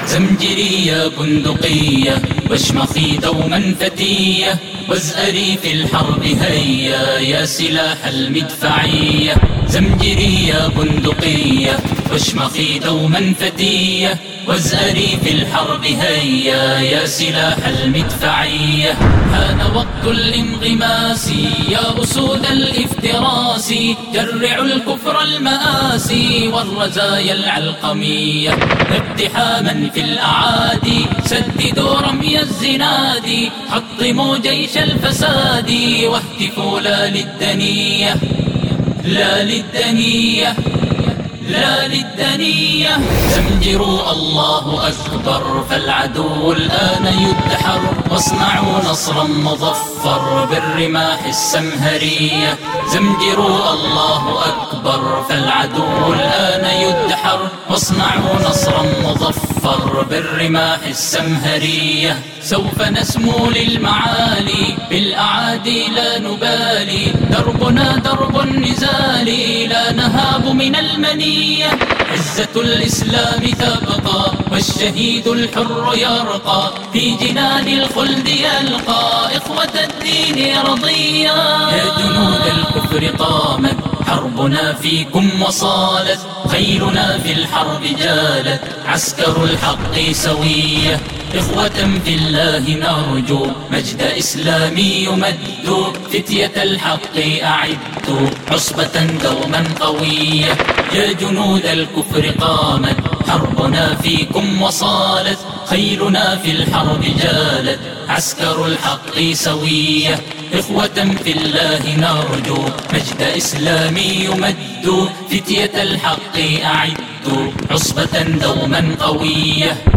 زمجرية بندقية واشمخي دوما فتية، وازأري في الحرب هيا يا سلاح المدفعية. زمجرية بندقية واشمخي دوما فتية، وازأري في الحرب هيا يا سلاح المدفعية. حان وقت الانغماس يا أسود الافتراس، جرعوا الكفر المآسي والرزايا العلقمية. اقتحاما في الأعادي سددوا رمي الزناد، حطموا جيش الفساد واهتفوا لا للدنية، لا للدنية، لا للدنية. زمجروا الله أكبر فالعدو الآن يدحر، واصنعوا نصرا مظفر بالرماح السمهرية. زمجروا الله أكبر فالعدو الآن يدحر، واصنعوا نصرا مظفر بالرماح السمهرية. سوف نسمو للمعالي بالأعادي لا نبالي، دربنا درب النزال لا نهاب من المنية. عزة الإسلام تبقى والشهيد الحر يرقى، في جنان الخلد يلقى إخوة الدين رضيا. يا جنود الكفر قامت حربنا فيكم وصالت، خيلنا في الحرب جالت، عسكر الحق سوية. إخوة في الله نرجو مجد إسلامي يمد، فتية الحق أعدوا عصبة دوما قوية. يا جنود الكفر قامت حربنا فيكم وصالت، خيلنا في الحرب جالت، عسكر الحق سوية. إخوة في الله نرجو مجد إسلامي يمد، فتية الحق أعدوا عصبة دوما قوية.